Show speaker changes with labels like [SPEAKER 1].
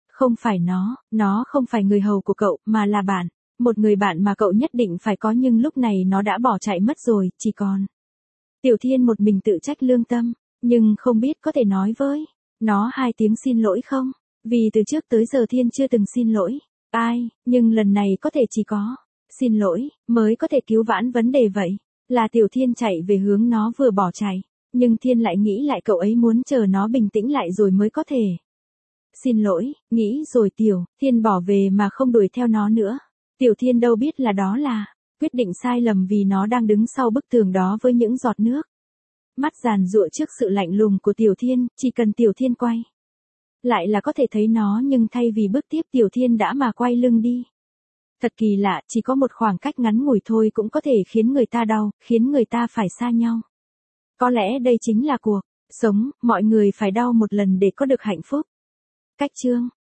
[SPEAKER 1] Không phải nó không phải người hầu của cậu, mà là bạn. Một người bạn mà cậu nhất định phải có, nhưng lúc này nó đã bỏ chạy mất rồi, chỉ còn. Tiểu Thiên một mình tự trách lương tâm, nhưng không biết có thể nói với nó 2 tiếng xin lỗi không? Vì từ trước tới giờ Thiên chưa từng xin lỗi ai, nhưng lần này có thể chỉ có xin lỗi mới có thể cứu vãn vấn đề vậy. Là Tiểu Thiên chạy về hướng nó vừa bỏ chạy, nhưng Thiên lại nghĩ lại cậu ấy muốn chờ nó bình tĩnh lại rồi mới có thể xin lỗi, nghĩ rồi Tiểu Thiên bỏ về mà không đuổi theo nó nữa. Tiểu Thiên đâu biết là đó là quyết định sai lầm vì nó đang đứng sau bức tường đó với những giọt nước. Mắt giàn giụa trước sự lạnh lùng của Tiểu Thiên, chỉ cần Tiểu Thiên quay lại là có thể thấy nó, nhưng thay vì bước tiếp Tiểu Thiên đã mà quay lưng đi. Thật kỳ lạ, chỉ có một khoảng cách ngắn ngủi thôi cũng có thể khiến người ta đau, khiến người ta phải xa nhau. Có lẽ đây chính là cuộc sống, mọi người phải đau một lần để có được hạnh phúc. Cách chương